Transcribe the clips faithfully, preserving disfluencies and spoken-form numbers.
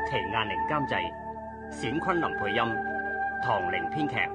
祁雁玲監製，冼昆林配音，唐玲編劇。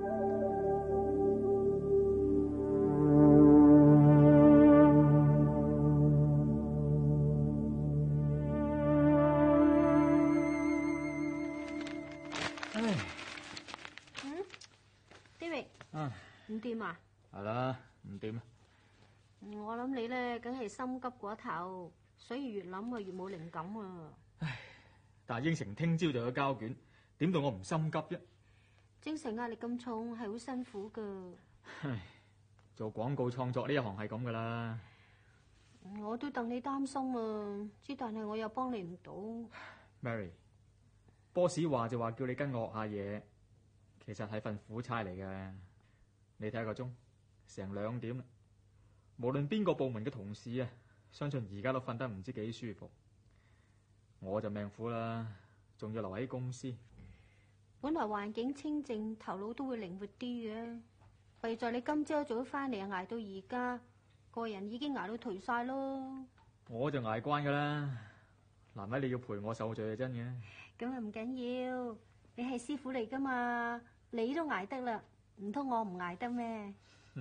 唉， 嗯 ，David， 啊， 唔掂啊？ 係啦，唔掂啊！ 我諗你咧，梗係心急過頭，所以越諗啊越冇靈感啊！ 唉，但係應承聽朝就有交卷，點到我唔心急啫？ 精神壓力咁重，係好辛苦噶。 唉，做廣告創作呢一行係咁噶啦。 我都戥你擔心啊，之但係我又幫你唔到。 Mary，boss 話就話叫你跟我學下嘢，其實係份苦差嚟嘅。你睇下個鐘，成兩點啦。無論邊個部門嘅同事啊，相信而家都瞓得唔知幾舒服。我就命苦啦，仲要留喺公司。 本來環境清靜，頭腦都會靈活啲嘅。弊在你今朝早翻嚟啊，挨到而家，個人已經挨到頹晒咯。 我就挨慣噶啦，難為你要陪我受罪係真嘅。 咁啊唔緊要，你係師傅嚟噶嘛，你都挨得啦，唔通我唔挨得咩？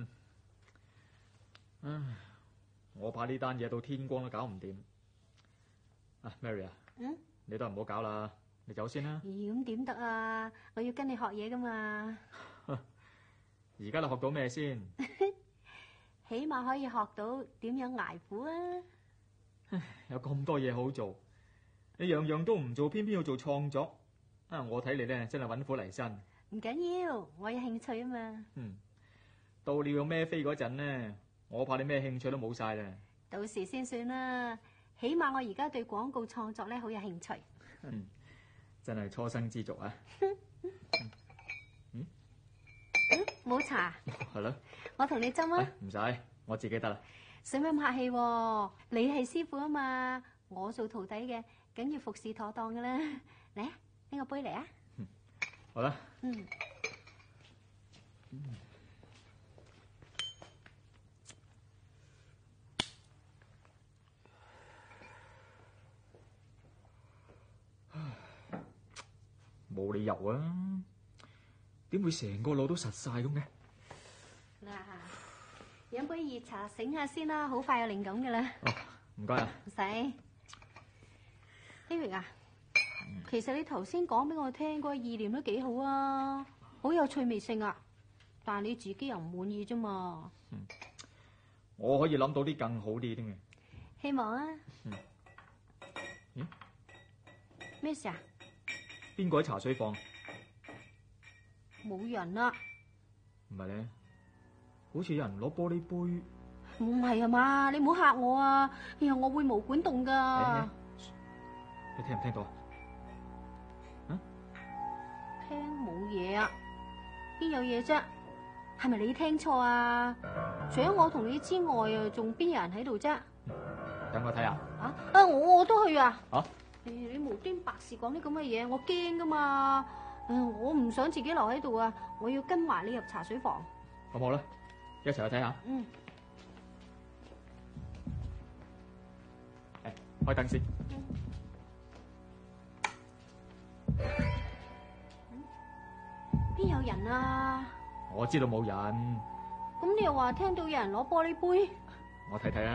唉，我怕呢單嘢到天光都搞唔掂。啊 ，Mary 啊， 嗯， 你都唔好搞啦，你走先啦。 咦，咁點得啊？我要跟你學嘢噶嘛。 而家你學到咩先？ 起碼可以學到點樣挨苦啊！ 有咁多嘢好做，你樣樣都唔做，偏偏要做創作。啊，我睇你咧真係揾苦嚟辛。 唔緊要，我有興趣啊嘛。 嗯，到你要孭飛嗰陣呢，我怕你咩興趣都冇晒啦。 到時先算啦，起碼我而家對廣告創作咧好有興趣。 嗯，真係初生之犢啊！ 嗯，冇茶。 係咯， 我同你斟啊。 唔使，我自己得啦。 使乜咁客氣喎？你係師傅啊嘛，我做徒弟嘅，梗要服侍妥當噶啦。嚟啊，拎個杯嚟啊。 嗯，好啦。 嗯。 冇理由啊！點會成個腦都實晒咁嘅？ 嗱，飲杯熱茶醒下先啦，好快有靈感噶啦。 哦，唔該啊。 唔使。David 啊，其實你頭先講俾我聽嗰個意念都幾好啊，好有趣味性啊，但係你自己又唔滿意啫嘛。 嗯，我可以諗到啲更好啲添嘅。 希望啊。 嗯。嗯？ 咩事啊？ 邊個喺茶水房？ 冇人啦。 唔係咧，好似有人攞玻璃杯。 唔係啊嘛，你唔好嚇我啊！哎呀，我會毛管動噶。 欸，你聽唔聽到啊？啊？ 聽冇嘢啊？邊有嘢啫？係咪你聽錯啊？除咗我同你之外啊，仲邊有人喺度啫？ 等我睇下。 啊啊！我我都去啊！ 啊？ 你無端白事講啲咁嘅嘢，我驚噶嘛！嗯，我唔想自己留喺度啊，我要跟埋你入茶水房。 咁好啦，一齊去睇下。 嗯。 誒，開燈先。 嗯。邊有人啊？ 我知道冇人。 咁你又話聽到有人攞玻璃杯？ 我睇睇啊。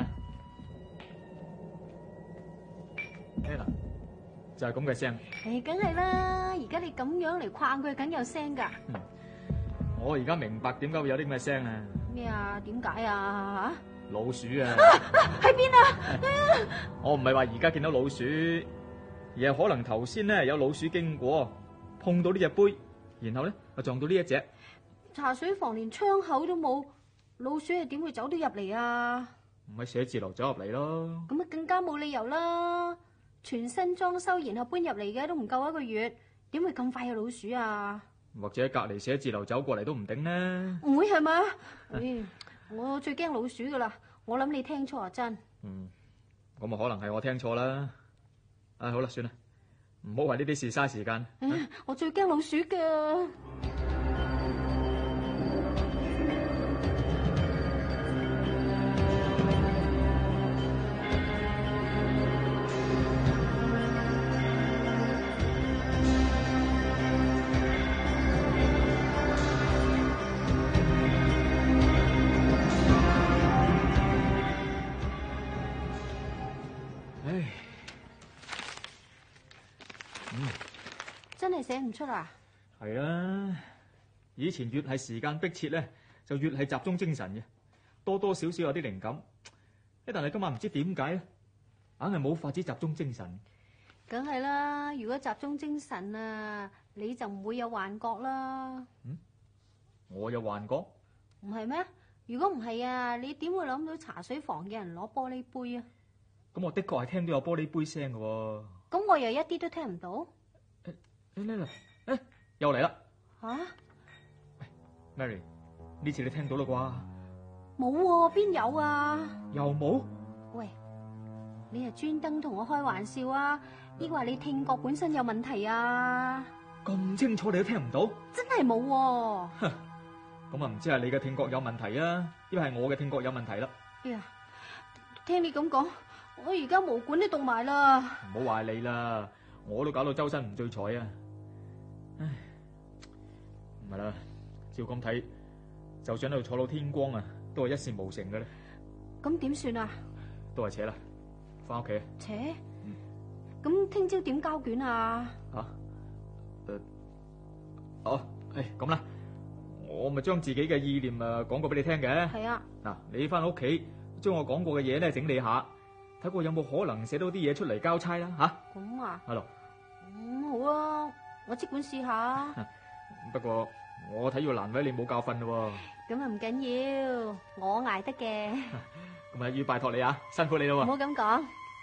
聽啦。就係咁嘅聲。 誒，梗係啦！而家你咁樣嚟框佢，梗有聲噶。 嗯，我而家明白點解會有啲咁嘅聲啊！ 咩啊？點解啊？ 老鼠啊！ 喺邊啊？ 我唔係話而家見到老鼠，而係可能頭先咧有老鼠經過，碰到呢隻杯，然後咧就撞到呢一隻。 茶水房連窗口都冇，老鼠係點會走到入嚟啊？ 唔係寫字樓走入嚟咯。 咁啊，更加冇理由啦！全新裝修，然後搬入嚟嘅都唔夠一個月，點會咁快有老鼠啊？ 或者隔籬寫字樓走過嚟都唔定呢？ 唔會係嘛？嗯，我最驚老鼠噶啦，我諗你聽錯啊真。 嗯，咁啊可能係我聽錯啦。啊，好啦，算啦，唔好為呢啲事嘥時間。 啊，我最驚老鼠噶。 嗯， 真係寫唔出啊？ 係啊，以前越係時間迫切咧，就越係集中精神嘅，多多少少有啲靈感。但係今晚唔知點解咧，硬係冇法子集中精神。 梗係啦，如果集中精神啊，你就唔會有幻覺啦。 嗯，我有幻覺？ 唔係咩？如果唔係啊，你點會諗到茶水房嘅人攞玻璃杯啊？ 咁我的確係聽到有玻璃杯聲嘅喎。 咁我又一啲都聽唔到。 誒嚟嚟，誒又嚟啦！ 吓 ，Mary，呢次你聽到啦啩？ 冇喎，邊有啊？ 又冇？ 喂，你係專登同我開玩笑啊？抑或你聽覺本身有問題啊？ 咁清楚你都聽唔到？ 真係冇喎。 哼，咁啊唔知係你嘅聽覺有問題啊，抑或係我嘅聽覺有問題啦？ 哎呀，聽你咁講，我而家毛管都凍埋啦。 唔好話你啦，我都搞到周身唔聚財啊！唉，唔係啦，照咁睇，就算喺度坐到天光啊，都係一事無成嘅咧。 咁點算啊？ 都係扯啦，翻屋企。 扯？咁聽朝點交卷啊？ 吓？誒，哦，誒，咁啦，我咪將自己嘅意念誒講過俾你聽嘅。 係啊。 嗱，你翻屋企將我講過嘅嘢咧整理下，睇過有冇可能寫到啲嘢出嚟交差啦吓。 咁啊？ 係咯。 咁好啊，我即管試下。 不過我睇要難為你冇覺瞓咯。 咁啊唔緊要，我捱得嘅。 咁啊要拜託你啊，辛苦你咯。 唔好咁講。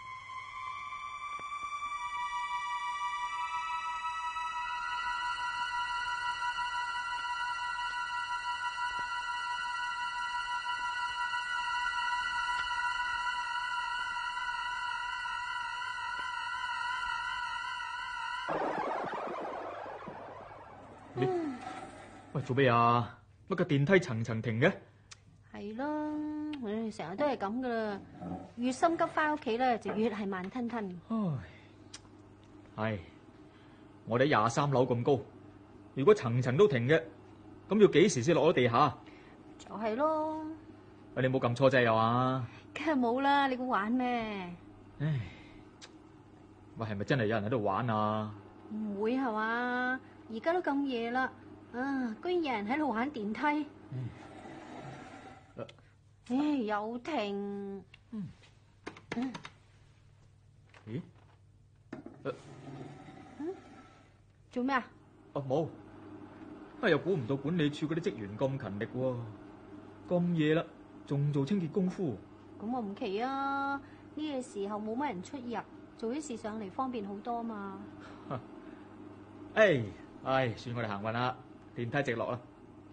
喂，做咩啊？乜個電梯層層停嘅？ 係咯，唉，成日都係咁噶啦。越心急翻屋企咧，就越係慢吞吞。 唉，係我哋廿三樓咁高，如果層層都停嘅，咁要幾時先落咗地下？ 就係咯。 喂，你冇撳錯掣啊嘛？ 梗係冇啦，你估玩咩？ 唉，喂，係咪真係有人喺度玩啊？ 唔會係嘛？而家都咁夜啦。啊！居然有人喺度玩電梯， 嗯啊、 唉，又停。 嗯嗯、咦？啊、 嗯？做咩啊？ 哦，冇。啊，又估唔到管理處嗰啲職員咁勤力喎，咁夜啦，仲做清潔功夫。 咁我唔奇啊！呢個時候冇乜人出入，做啲事上嚟方便好多嘛。 唉唉，算我哋行運啦。電梯直落啦！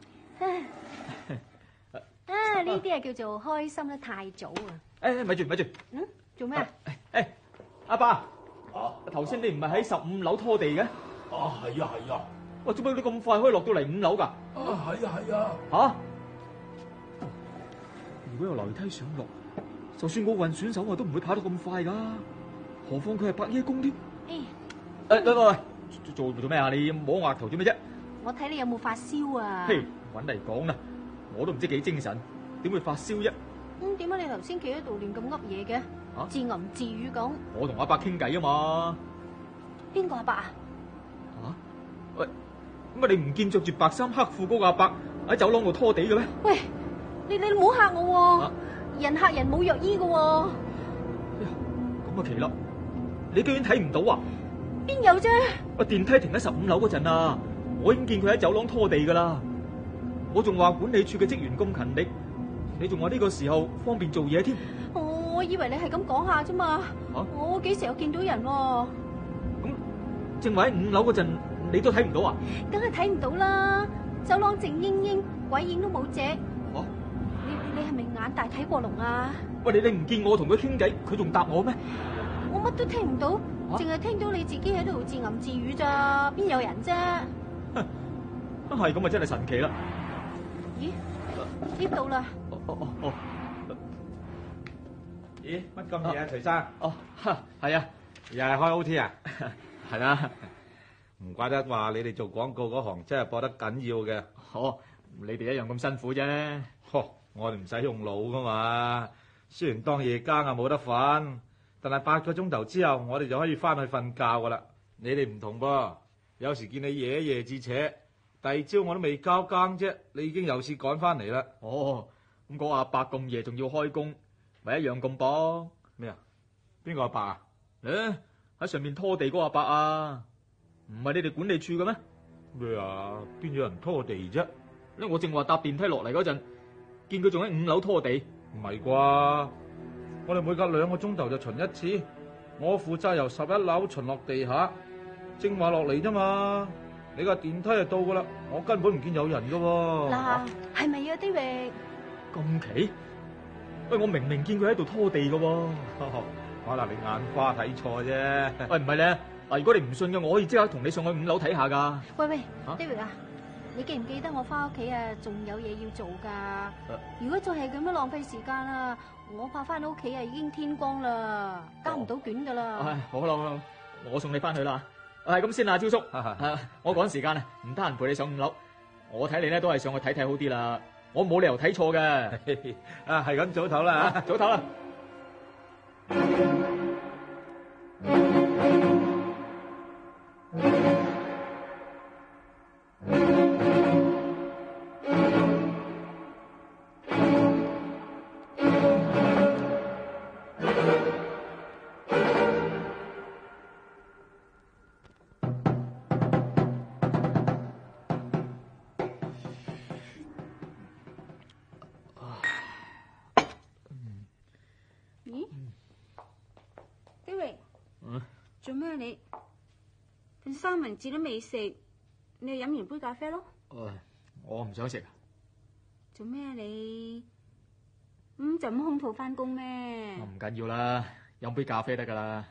啊，呢啲係叫做開心得太早啊！ 誒，咪住咪住， 嗯，做咩啊？ 誒，阿爸， 啊， 頭先你唔係喺十五樓拖地嘅？ 啊，係啊係啊！ 喂，做咩你咁快可以落到嚟五樓噶？ 啊，係啊係啊！ 吓？如果有樓梯上落，就算奧運選手我都唔會跑得咁快噶，何況佢係白夜工添。誒，喂喂喂，做做咩啊？你摸我額頭做咩啫？ 我睇你有冇發燒啊？ 嘿，搵嚟講啦，我都唔知幾精神，點會發燒啫？ 咁點解你頭先企喺度亂咁噏嘢嘅？ 啊， 自言自語咁。 我同阿伯傾偈啊嘛。 邊個阿伯啊？ 啊？喂，咁啊你唔見着住白衫黑褲嗰個阿伯喺走廊度拖地嘅咩？ 喂，你你唔好嚇我喎！ 啊， 人嚇人冇藥醫嘅喎。 哎呀，咁啊奇啦！你居然睇唔到啊？ 邊有啫？ 個電梯停喺十五樓嗰陣啊，我已經見佢喺走廊拖地噶啦。我仲話管理處嘅職員咁勤力，你仲話呢個時候方便做嘢添。 哦，我以為你係咁講下啫嘛。 啊， 我幾時有見到人喎？ 咁正話喺五樓嗰陣，你都睇唔到啊？ 梗係睇唔到啦，走廊靜英英，鬼影都冇隻。 啊， 你你係咪眼大睇過龍啊？ 喂，你你唔見我同佢傾偈，佢仲答我咩？ 我乜都聽唔到，淨係聽到你自己喺度自言自語咋，邊有人啫？ 係咁啊，真係神奇啦！ 咦，呢度啦！ 哦哦哦哦！ 咦，乜咁夜啊，徐生？ 哦，係啊， 又係開 O T 啊？ 係啦。 唔怪得話你哋做廣告嗰行真係搏得緊要嘅。 哦，你哋一樣咁辛苦啫。 呵，我哋唔使用腦噶嘛。雖然當夜更啊冇得瞓，但係八個鐘頭之後我哋就可以翻去瞓覺噶啦。 你哋唔同噃，有時見你夜夜至扯，第二朝我都未交更啫，你已經有事趕翻嚟啦。 哦，咁嗰個阿伯咁夜仲要開工，咪一樣咁搏咩啊？邊個阿伯啊？ 咧喺上面拖地嗰個阿伯啊，唔係你哋管理處嘅咩？ 咩啊？邊有人拖地啫？ 咧我正話搭電梯落嚟嗰陣，見佢仲喺五樓拖地。 唔係啩？我哋每隔兩個鐘頭就巡一次，我負責由十一樓巡落地下，正話落嚟啫嘛。你個電梯就到噶啦，我根本唔見有人噶喎。 嗱，係咪啊，David？ 咁奇？喂，我明明見佢喺度拖地嘅喎。 可能你眼花睇錯啫。 喂，唔係咧，嗱，如果你唔信嘅，我可以即刻同你上去五樓睇下噶。 喂喂啊 ，David 啊，你記唔記得我翻屋企啊，仲有嘢要做噶？ 啊如果再係咁樣浪費時間啊，我怕翻到屋企啊已經天光啦，交唔到卷噶啦。 唉，好啦好啦，我送你翻去啦。係咁先啦，招叔。啊我趕時間啊，唔得閒陪你上五樓。我睇你咧都係上去睇睇好啲啦。我冇理由睇錯嘅。 啊，係咁早唞啦嚇， 早唞啦。 咦，David， 嗯， 做咩你份三文治都未食，你就飲完杯咖啡咯？ 誒，我唔想食。 做咩你咁就咁空肚翻工咩？ 我唔緊要啦，飲杯咖啡得噶啦。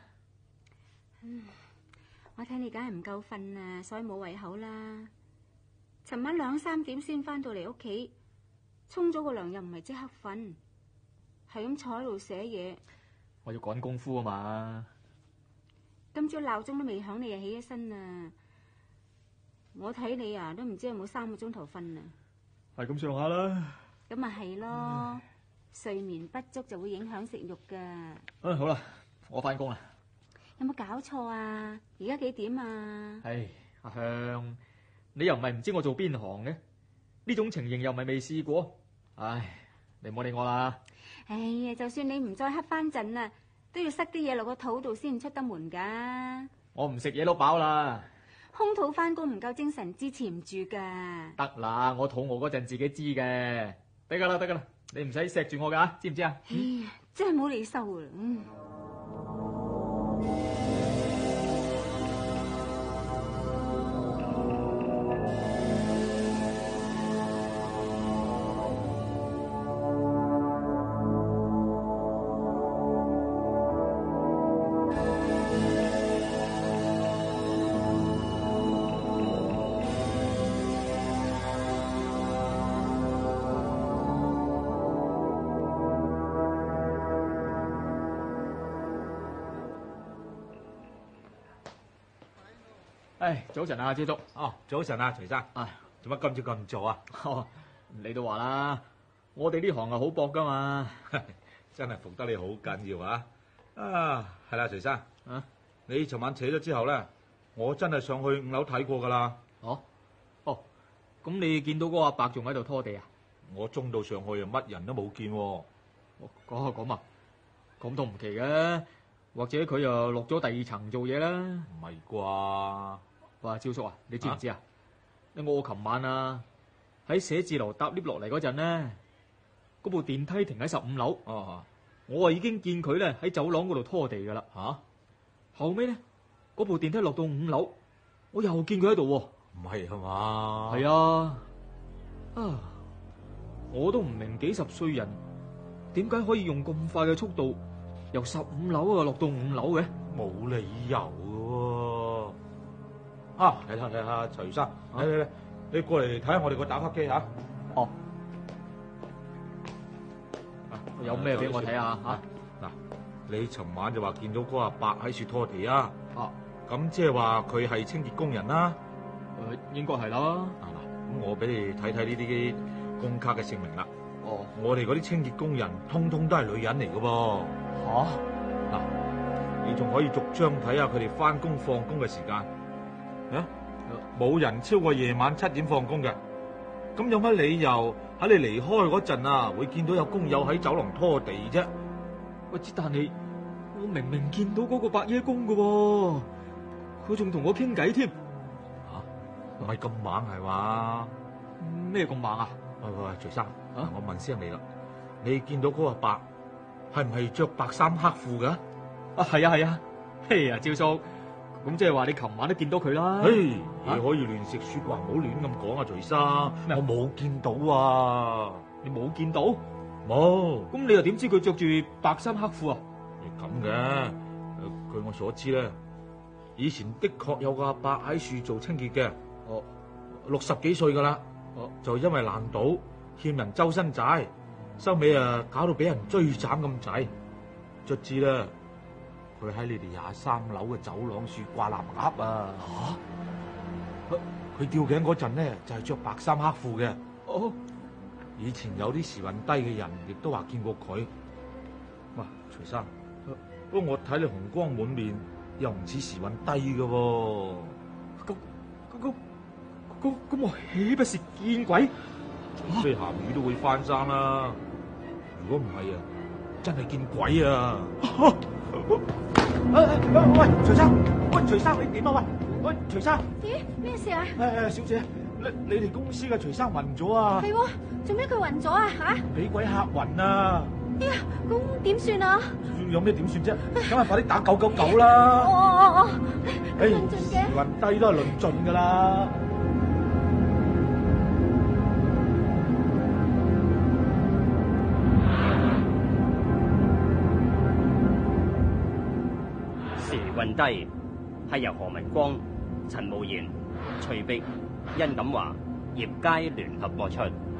我睇你梗係唔夠瞓啊，所以冇胃口啦。尋晚兩三點先翻到嚟屋企，沖咗個涼又唔係即刻瞓，係咁坐喺度寫嘢。 我要趕功夫啊嘛。 今朝鬧鐘都未響，你就起咗身啊！我睇你啊，都唔知有冇三個鐘頭瞓啊！ 係咁上下啦。 咁咪係咯，睡眠不足就會影響食慾噶。 啊，好啦，我翻工啦。 有冇搞錯啊？而家幾點啊？ 唉，阿香，你又唔係唔知我做邊行嘅，呢種情形又唔係未試過。唉，你唔好理我啦。 哎呀，就算你唔再瞌翻陣啊，都要塞啲嘢落個肚度先出得門噶。 我唔食嘢都飽啦。 空肚翻工唔夠精神支持唔住噶。 得啦，我肚餓嗰陣自己知嘅。得噶啦，得噶啦，你唔使錫住我噶，知唔知啊？ 哎呀，真係冇理收啊！嗯。 唉，早晨啊，招叔。 哦，早晨啊，徐生。 唉， 做乜今朝咁早啊？ 哦，你都話啦，我哋呢行係好搏噶嘛。 真係服得你好緊要啊！啊，係啦，徐生。 啊， 你尋晚扯咗之後咧，我真係上去五樓睇過噶啦。 哦，哦，咁你見到嗰個阿伯仲喺度拖地啊？ 我中到上去又乜人都冇見喎。 哦，講下講啊，咁都唔奇嘅，或者佢又落咗第二層做嘢啦。 唔係啩？ 哇，招叔啊，你知唔知啊？我琴晚啊喺寫字樓搭 lift 落嚟嗰陣咧，嗰部電梯停喺十五樓。 哦， 我啊已經見佢咧喺走廊嗰度拖地噶啦。 嚇、啊！ 後尾咧，嗰部電梯落到五樓，我又見佢喺度喎。 唔係係嘛？ 係啊，啊，我都唔明幾十歲人點解可以用咁快嘅速度由十五樓啊落到五樓嘅？ 冇理由嘅喎。啊，嚟睇睇下徐生，嚟嚟嚟，你過嚟睇下我哋個打卡機嚇。 哦，有咩俾我睇下嚇？ 嗱，你尋晚就話見到嗰個阿伯喺處拖地啊？ 啊， 咁即係話佢係清潔工人啦。 誒，應該係啦。 啊嗱，咁我俾你睇睇呢啲工卡嘅姓名啦。 哦， 我哋嗰啲清潔工人通通都係女人嚟嘅噃。 嚇？ 嗱， 你仲可以逐張睇下佢哋翻工放工嘅時間。啊，冇人超過夜晚七點放工嘅。咁有乜理由喺你離開嗰陣啊，會見到有工友喺走廊拖地啫？ 喂，之但係我明明見到嗰個白椰公㗎喎，佢仲同我傾偈添。 吓，唔係咁猛係嘛？ 咩咁猛啊？ 喂喂喂，徐生， 啊， 我問聲你啦，你見到嗰個白係唔係着白衫黑褲㗎？ 啊，係啊係啊，嘿呀，趙叔，咁即係話你琴晚都見到佢啦？ 嘿，你可以亂食雪話，唔好亂咁講啊，徐生， 咩我冇見到啊， 你冇見到？ 冇。 咁你又點知佢着住白衫黑褲啊？ 係咁嘅，呃據我所知咧，以前的確有個阿伯喺樹做清潔嘅， 哦， 六十幾歲噶啦， 哦， 就因為爛賭欠人周身債，收尾啊搞到俾人追斬咁滯，卒之啦，佢喺你哋廿三樓嘅走廊樹掛臘鴨啊！吓，佢吊頸嗰陣咧就係着白衫黑褲嘅。 哦， 以前有啲時運低嘅人亦都話見過佢。哇，徐生，不過我睇你紅光滿面，又唔似時運低嘅喎。 咁咁咁咁我豈不是見鬼？ 除非鹹魚都會翻生啦，如果唔係啊，真係見鬼啊！喂，徐生，喂，徐生，你點啊？喂，喂，徐生， 咦，咩事啊？ 誒誒，小姐，你你哋公司嘅徐生暈咗啊？ 係喎，做咩佢暈咗啊？吓， 俾鬼嚇暈啊！ 哎呀，咁點算啊？ 有咩點算啫？梗係快啲打九九九啦！ 哦哦哦，咁論盡時嘅。 運低都係論盡噶啦。 時運低係由何文光、陳慕賢、徐碧、殷錦華、葉佳聯合播出。